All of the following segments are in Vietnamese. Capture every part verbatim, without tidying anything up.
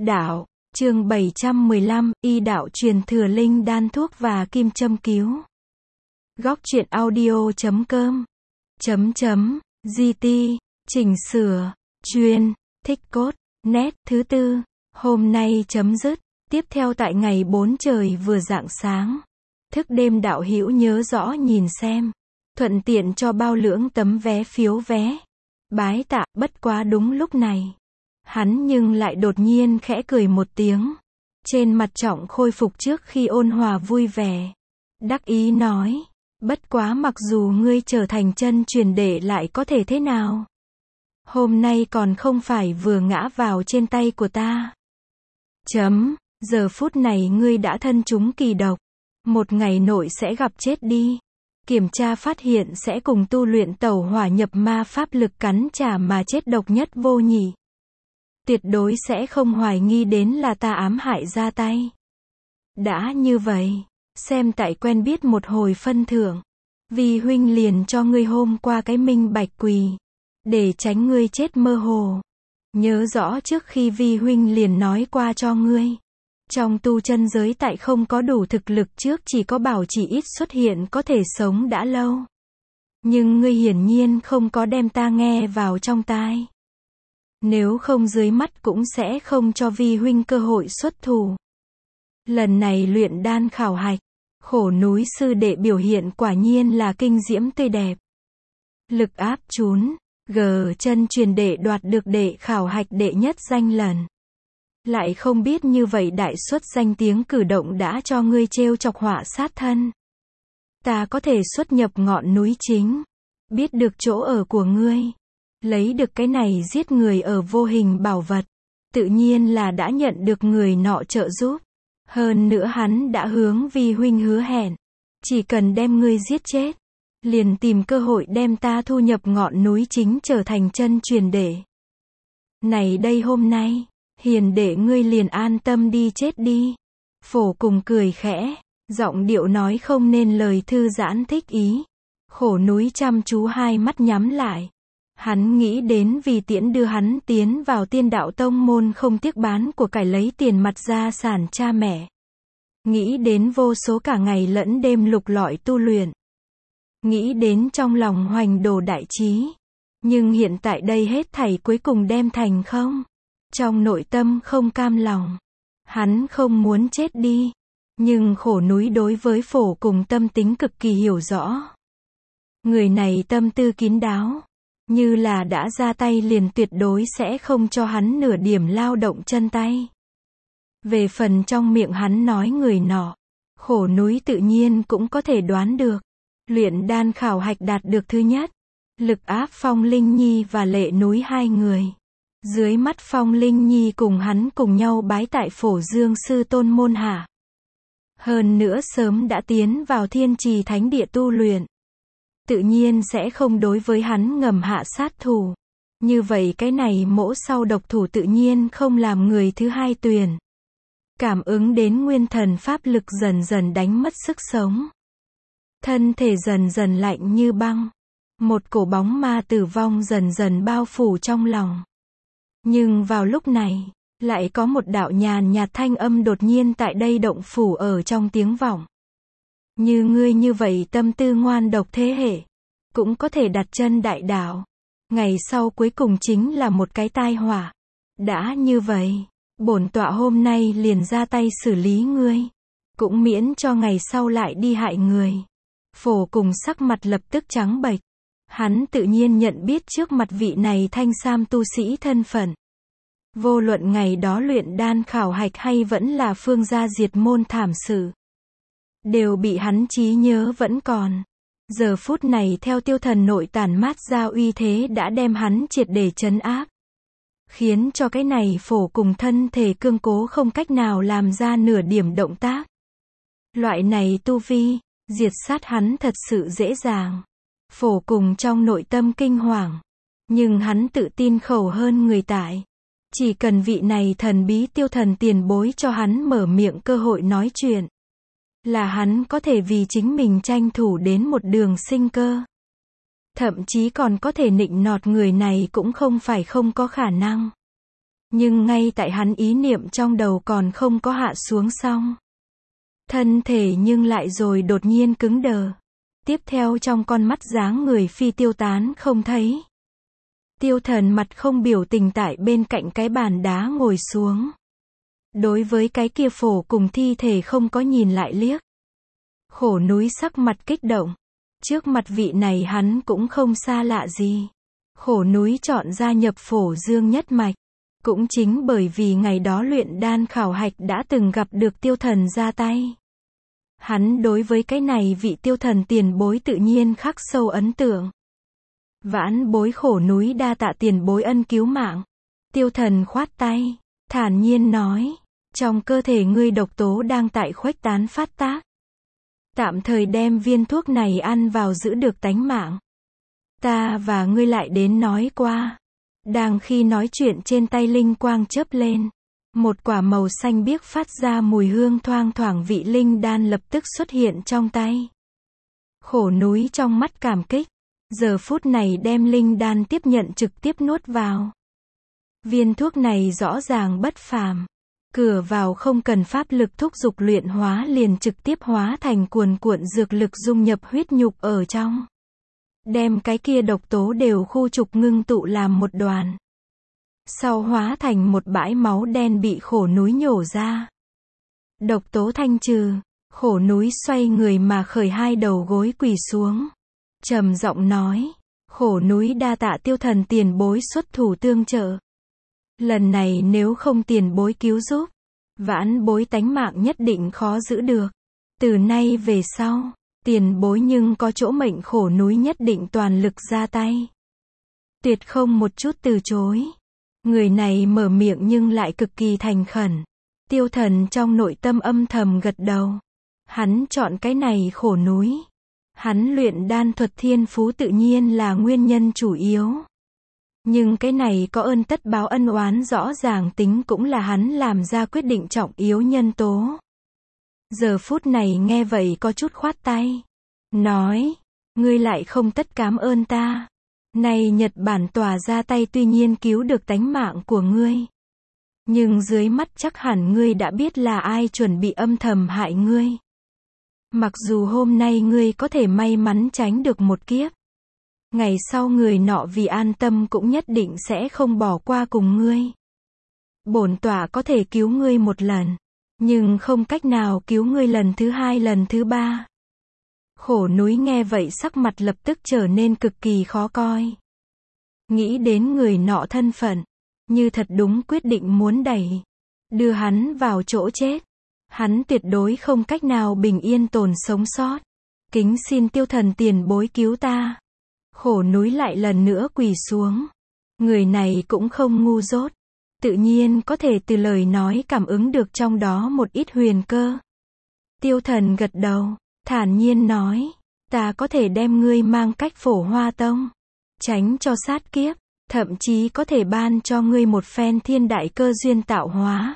Đạo, chương bảy trăm mười lăm, y đạo truyền thừa linh đan thuốc và kim châm cứu. Góc truyện audio chấm com chấm chấm gt chỉnh sửa chuyên thích cốt nét thứ tư hôm nay chấm dứt. Tiếp theo tại ngày bốn trời vừa rạng sáng, thức đêm đạo hữu nhớ rõ nhìn xem, thuận tiện cho bao lưỡng tấm vé phiếu vé. Bái tạ. Bất quá đúng lúc này, hắn nhưng lại đột nhiên khẽ cười một tiếng, trên mặt Trọng khôi phục trước khi ôn hòa vui vẻ, đắc ý nói, bất quá mặc dù ngươi trở thành chân truyền đệ lại có thể thế nào? Hôm nay còn không phải vừa ngã vào trên tay của ta. Chấm, giờ phút này ngươi đã thân chúng kỳ độc, một ngày nội sẽ gặp chết đi. Kiểm tra phát hiện sẽ cùng tu luyện tẩu hỏa nhập ma pháp lực cắn trả mà chết độc nhất vô nhị. Tuyệt đối sẽ không hoài nghi đến là ta ám hại ra tay. Đã như vậy, xem tại quen biết một hồi phân thưởng, vì huynh liền cho ngươi hôm qua cái minh bạch quỳ, để tránh ngươi chết mơ hồ. Nhớ rõ trước khi vi huynh liền nói qua cho ngươi, trong tu chân giới tại không có đủ thực lực trước chỉ có bảo chỉ ít xuất hiện có thể sống đã lâu. Nhưng ngươi hiển nhiên không có đem ta nghe vào trong tai. Nếu không dưới mắt cũng sẽ không cho vi huynh cơ hội xuất thủ. Lần này luyện đan khảo hạch, khổ núi sư đệ biểu hiện quả nhiên là kinh diễm tươi đẹp. Lực áp chún, gờ chân truyền đệ đoạt được đệ khảo hạch đệ nhất danh lần. Lại không biết như vậy đại xuất danh tiếng cử động đã cho ngươi trêu chọc họa sát thân. Ta có thể xuất nhập ngọn núi chính, biết được chỗ ở của ngươi, lấy được cái này giết người ở vô hình bảo vật, tự nhiên là đã nhận được người nọ trợ giúp. Hơn nữa hắn đã hướng vi huynh hứa hẹn, chỉ cần đem ngươi giết chết, liền tìm cơ hội đem ta thu nhập ngọn núi chính trở thành chân truyền đệ. Này đây hôm nay, hiền đệ ngươi liền an tâm đi chết đi. Phổ cùng cười khẽ, giọng điệu nói không nên lời thư giãn thích ý. Khổ núi chăm chú hai mắt nhắm lại. Hắn nghĩ đến vì tiễn đưa hắn tiến vào tiên đạo tông môn không tiếc bán của cải lấy tiền mặt gia sản cha mẹ. Nghĩ đến vô số cả ngày lẫn đêm lục lọi tu luyện. Nghĩ đến trong lòng hoành đồ đại trí. Nhưng hiện tại đây hết thảy cuối cùng đem thành không. Trong nội tâm không cam lòng. Hắn không muốn chết đi. Nhưng khổ núi đối với phổ cùng tâm tính cực kỳ hiểu rõ. Người này tâm tư kín đáo. Như là đã ra tay liền tuyệt đối sẽ không cho hắn nửa điểm lao động chân tay. Về phần trong miệng hắn nói người nọ, khổ núi tự nhiên cũng có thể đoán được. Luyện đan khảo hạch đạt được thứ nhất. Lực áp Phong Linh Nhi và Lệ Núi hai người. Dưới mắt Phong Linh Nhi cùng hắn cùng nhau bái tại Phổ Dương sư tôn môn hạ. Hơn nữa sớm đã tiến vào Thiên Trì Thánh địa tu luyện. Tự nhiên sẽ không đối với hắn ngầm hạ sát thủ. Như vậy cái này mỗ sau độc thủ tự nhiên không làm người thứ hai tuyển. Cảm ứng đến nguyên thần pháp lực dần dần đánh mất sức sống. Thân thể dần dần lạnh như băng. Một cổ bóng ma tử vong dần dần bao phủ trong lòng. Nhưng vào lúc này, lại có một đạo nhàn nhạt thanh âm đột nhiên tại đây động phủ ở trong tiếng vọng. Như ngươi như vậy tâm tư ngoan độc thế hệ, cũng có thể đặt chân đại đạo. Ngày sau cuối cùng chính là một cái tai họa. Đã như vậy, bổn tọa hôm nay liền ra tay xử lý ngươi, cũng miễn cho ngày sau lại đi hại người. Phổ cùng sắc mặt lập tức trắng bệch. Hắn tự nhiên nhận biết trước mặt vị này thanh sam tu sĩ thân phận. Vô luận ngày đó luyện đan khảo hạch hay vẫn là phương gia diệt môn thảm sự, đều bị hắn trí nhớ vẫn còn. Giờ phút này theo tiêu thần nội tản mát ra uy thế đã đem hắn triệt để trấn áp. Khiến cho cái này phổ cùng thân thể cương cố không cách nào làm ra nửa điểm động tác. Loại này tu vi, diệt sát hắn thật sự dễ dàng. Phổ cùng trong nội tâm kinh hoàng. Nhưng hắn tự tin khẩu hơn người tại. Chỉ cần vị này thần bí tiêu thần tiền bối cho hắn mở miệng cơ hội nói chuyện, là hắn có thể vì chính mình tranh thủ đến một đường sinh cơ. Thậm chí còn có thể nịnh nọt người này cũng không phải không có khả năng. Nhưng ngay tại hắn ý niệm trong đầu còn không có hạ xuống xong. Thân thể nhưng lại rồi đột nhiên cứng đờ. Tiếp theo trong con mắt dáng người phi tiêu tán không thấy. Tiêu Thần mặt không biểu tình tại bên cạnh cái bàn đá ngồi xuống. Đối với cái kia phổ cùng thi thể không có nhìn lại liếc. Khổ núi sắc mặt kích động. Trước mặt vị này hắn cũng không xa lạ gì. Khổ núi chọn gia nhập Phổ Dương nhất mạch. Cũng chính bởi vì ngày đó luyện đan khảo hạch đã từng gặp được Tiêu Thần ra tay. Hắn đối với cái này vị Tiêu Thần tiền bối tự nhiên khắc sâu ấn tượng. Vãn bối khổ núi đa tạ tiền bối ân cứu mạng. Tiêu Thần khoát tay, thản nhiên nói, trong cơ thể ngươi độc tố đang tại khuếch tán phát tác. Tạm thời đem viên thuốc này ăn vào giữ được tánh mạng. Ta và ngươi lại đến nói qua. Đang khi nói chuyện trên tay linh quang chớp lên. Một quả màu xanh biếc phát ra mùi hương thoang thoảng vị linh đan lập tức xuất hiện trong tay. Khổ núi trong mắt cảm kích. Giờ phút này đem linh đan tiếp nhận trực tiếp nuốt vào. Viên thuốc này rõ ràng bất phàm. Cửa vào không cần pháp lực thúc dục luyện hóa liền trực tiếp hóa thành cuồn cuộn dược lực dung nhập huyết nhục ở trong. Đem cái kia độc tố đều khu trục ngưng tụ làm một đoàn. Sau hóa thành một bãi máu đen bị khổ núi nhổ ra. Độc tố thanh trừ, khổ núi xoay người mà khởi hai đầu gối quỳ xuống. Trầm giọng nói, khổ núi đa tạ Tiêu Thần tiền bối xuất thủ tương trợ. Lần này nếu không tiền bối cứu giúp, vãn bối tánh mạng nhất định khó giữ được. Từ nay về sau, tiền bối nhưng có chỗ mệnh khổ núi nhất định toàn lực ra tay. Tuyệt không một chút từ chối. Người này mở miệng nhưng lại cực kỳ thành khẩn. Tiêu Thần trong nội tâm âm thầm gật đầu. Hắn chọn cái này khổ núi. Hắn luyện đan thuật thiên phú tự nhiên là nguyên nhân chủ yếu. Nhưng cái này có ơn tất báo ân oán rõ ràng tính cũng là hắn làm ra quyết định trọng yếu nhân tố. Giờ phút này nghe vậy có chút khoát tay. Nói, ngươi lại không tất cám ơn ta. Này Nhật Bản tòa ra tay tuy nhiên cứu được tánh mạng của ngươi. Nhưng dưới mắt chắc hẳn ngươi đã biết là ai chuẩn bị âm thầm hại ngươi. Mặc dù hôm nay ngươi có thể may mắn tránh được một kiếp. Ngày sau người nọ vì an tâm cũng nhất định sẽ không bỏ qua cùng ngươi. Bổn tọa có thể cứu ngươi một lần. Nhưng không cách nào cứu ngươi lần thứ hai lần thứ ba. Khổ núi nghe vậy sắc mặt lập tức trở nên cực kỳ khó coi. Nghĩ đến người nọ thân phận. Như thật đúng quyết định muốn đẩy. Đưa hắn vào chỗ chết. Hắn tuyệt đối không cách nào bình yên tồn sống sót. Kính xin Tiêu Thần tiền bối cứu ta. Khổ núi lại lần nữa quỳ xuống. Người này cũng không ngu dốt. Tự nhiên có thể từ lời nói cảm ứng được trong đó một ít huyền cơ. Tiêu Thần gật đầu, thản nhiên nói, ta có thể đem ngươi mang cách Phổ Hoa Tông, tránh cho sát kiếp, thậm chí có thể ban cho ngươi một phen thiên đại cơ duyên tạo hóa.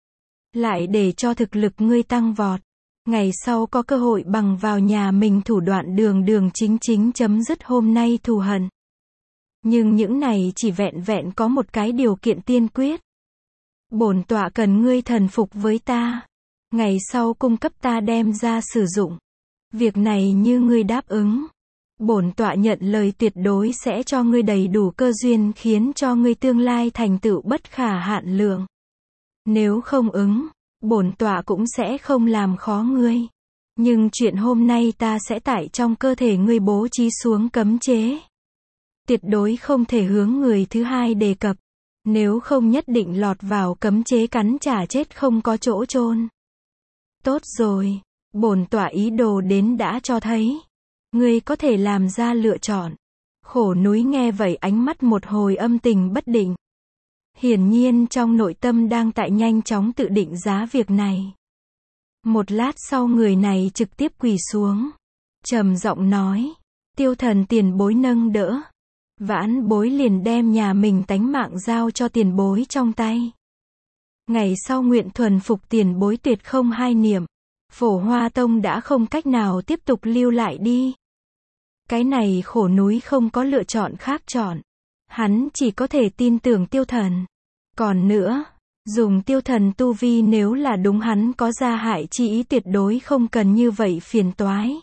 Lại để cho thực lực ngươi tăng vọt. Ngày sau có cơ hội bằng vào nhà mình thủ đoạn đường đường chính chính chấm dứt hôm nay thù hận. Nhưng những này chỉ vẹn vẹn có một cái điều kiện tiên quyết. Bổn tọa cần ngươi thần phục với ta. Ngày sau cung cấp ta đem ra sử dụng. Việc này như ngươi đáp ứng. Bổn tọa nhận lời tuyệt đối sẽ cho ngươi đầy đủ cơ duyên khiến cho ngươi tương lai thành tựu bất khả hạn lượng. Nếu không ứng, bổn tọa cũng sẽ không làm khó ngươi. Nhưng chuyện hôm nay ta sẽ tại trong cơ thể ngươi bố trí xuống cấm chế. Tuyệt đối không thể hướng người thứ hai đề cập. Nếu không nhất định lọt vào cấm chế cắn trả chết không có chỗ chôn. Tốt rồi, bổn tọa ý đồ đến đã cho thấy. Ngươi có thể làm ra lựa chọn. Khổ núi nghe vậy ánh mắt một hồi âm tình bất định. Hiển nhiên trong nội tâm đang tại nhanh chóng tự định giá việc này. Một lát sau người này trực tiếp quỳ xuống. Trầm giọng nói. Tiêu Thần tiền bối nâng đỡ. Vãn bối liền đem nhà mình tánh mạng giao cho tiền bối trong tay. Ngày sau nguyện thuần phục tiền bối tuyệt không hai niệm. Phổ Hoa Tông đã không cách nào tiếp tục lưu lại đi. Cái này khổ núi không có lựa chọn khác chọn. Hắn chỉ có thể tin tưởng Tiêu Thần. Còn nữa, dùng tiêu thần tu vi nếu là đúng hắn có gia hại chi ý tuyệt đối không cần như vậy phiền toái.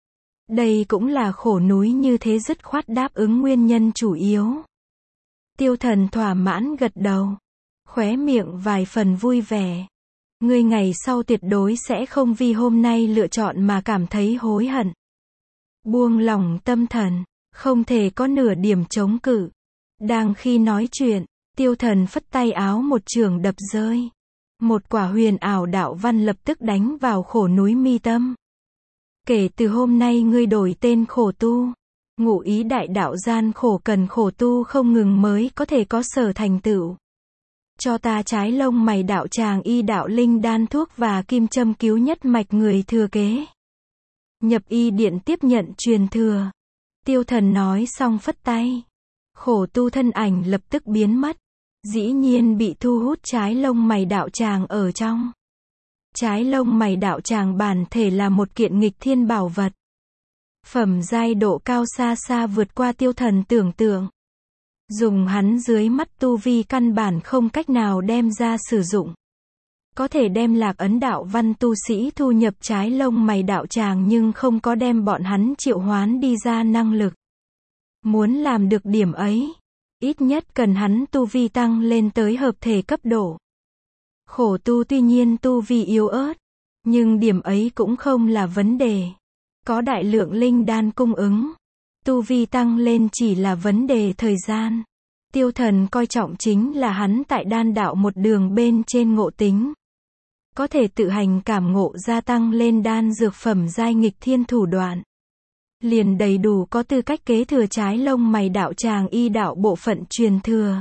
Đây cũng là khổ núi như thế dứt khoát đáp ứng nguyên nhân chủ yếu. Tiêu thần thỏa mãn gật đầu, khóe miệng vài phần vui vẻ. Ngươi ngày sau tuyệt đối sẽ không vì hôm nay lựa chọn mà cảm thấy hối hận. Buông lỏng tâm thần, không thể có nửa điểm chống cự. Đang khi nói chuyện, tiêu thần phất tay áo một trường đập rơi. Một quả huyền ảo đạo văn lập tức đánh vào khổ núi mi tâm. Kể từ hôm nay ngươi đổi tên khổ tu. Ngụ ý đại đạo gian khổ cần khổ tu không ngừng mới có thể có sở thành tựu. Cho ta trái lông mày đạo tràng y đạo linh đan thuốc và kim châm cứu nhất mạch người thừa kế. Nhập y điện tiếp nhận truyền thừa. Tiêu thần nói xong phất tay. Khổ tu thân ảnh lập tức biến mất. Dĩ nhiên bị thu hút trái lông mày đạo tràng ở trong. Trái lông mày đạo tràng bản thể là một kiện nghịch thiên bảo vật. Phẩm giai độ cao xa xa vượt qua tiêu thần tưởng tượng. Dùng hắn dưới mắt tu vi căn bản không cách nào đem ra sử dụng. Có thể đem lạc ấn đạo văn tu sĩ thu nhập trái lông mày đạo tràng nhưng không có đem bọn hắn triệu hoán đi ra năng lực. Muốn làm được điểm ấy, ít nhất cần hắn tu vi tăng lên tới hợp thể cấp độ. Khổ tu tuy nhiên tu vi yếu ớt, nhưng điểm ấy cũng không là vấn đề. Có đại lượng linh đan cung ứng. Tu vi tăng lên chỉ là vấn đề thời gian. Tiêu thần coi trọng chính là hắn tại đan đạo một đường bên trên ngộ tính. Có thể tự hành cảm ngộ gia tăng lên đan dược phẩm giai nghịch thiên thủ đoạn. Liền đầy đủ có tư cách kế thừa trái lông mày đạo tràng y đạo bộ phận truyền thừa.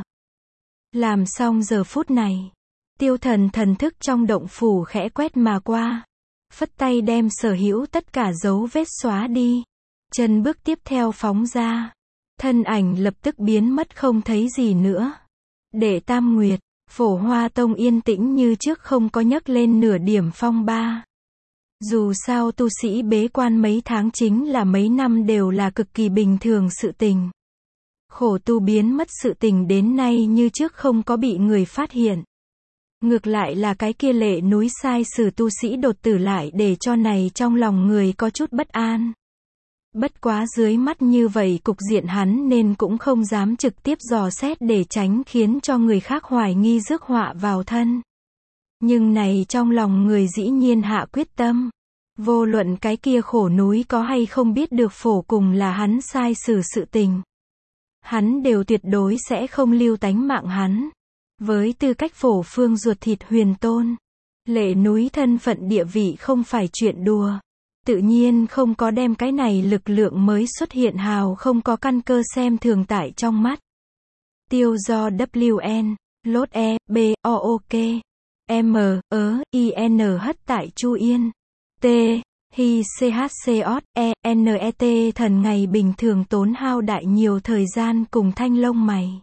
Làm xong giờ phút này. Tiêu thần thần thức trong động phủ khẽ quét mà qua. Phất tay đem sở hữu tất cả dấu vết xóa đi. Chân bước tiếp theo phóng ra. Thân ảnh lập tức biến mất không thấy gì nữa. Đệ Tam Nguyệt, Phổ Hoa Tông yên tĩnh như trước không có nhấc lên nửa điểm phong ba. Dù sao tu sĩ bế quan mấy tháng chính là mấy năm đều là cực kỳ bình thường sự tình. Khổ tu biến mất sự tình đến nay như trước không có bị người phát hiện. Ngược lại là cái kia lệ núi sai sử tu sĩ đột tử lại để cho này trong lòng người có chút bất an. Bất quá dưới mắt như vậy cục diện hắn nên cũng không dám trực tiếp dò xét để tránh khiến cho người khác hoài nghi rước họa vào thân. Nhưng này trong lòng người dĩ nhiên hạ quyết tâm. Vô luận cái kia khổ núi có hay không biết được phổ cùng là hắn sai sử sự tình. Hắn đều tuyệt đối sẽ không lưu tánh mạng hắn. Với tư cách phổ phương ruột thịt huyền tôn. Lệ núi thân phận địa vị không phải chuyện đùa. Tự nhiên không có đem cái này lực lượng mới xuất hiện hào không có căn cơ xem thường tại trong mắt. Tiêu do W N, lốt E, B, O O K, M, ớ, I N hất tại Chu Yên. T, Hi C H C O, E, N E T thần ngày bình thường tốn hao đại nhiều thời gian cùng thanh lông mày.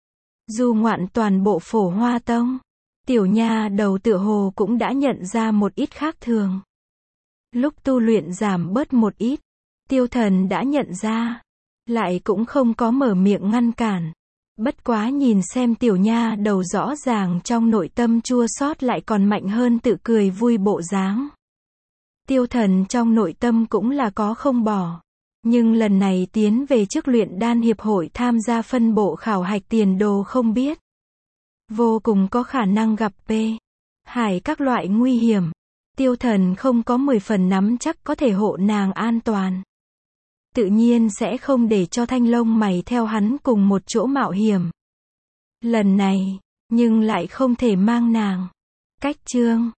Du ngoạn toàn bộ Phổ Hoa Tông. Tiểu nha đầu tựa hồ cũng đã nhận ra một ít khác thường. Lúc tu luyện giảm bớt một ít, tiêu thần đã nhận ra, lại cũng không có mở miệng ngăn cản. Bất quá nhìn xem tiểu nha đầu rõ ràng trong nội tâm chua xót lại còn mạnh hơn tự cười vui bộ dáng. Tiêu thần trong nội tâm cũng là có không bỏ. Nhưng lần này tiến về trước luyện đan hiệp hội tham gia phân bộ khảo hạch tiền đồ không biết. Vô cùng có khả năng gặp P. Hải các loại nguy hiểm. Tiêu thần không có mười phần nắm chắc có thể hộ nàng an toàn. Tự nhiên sẽ không để cho thanh lông mày theo hắn cùng một chỗ mạo hiểm. Lần này, nhưng lại không thể mang nàng. Cách chương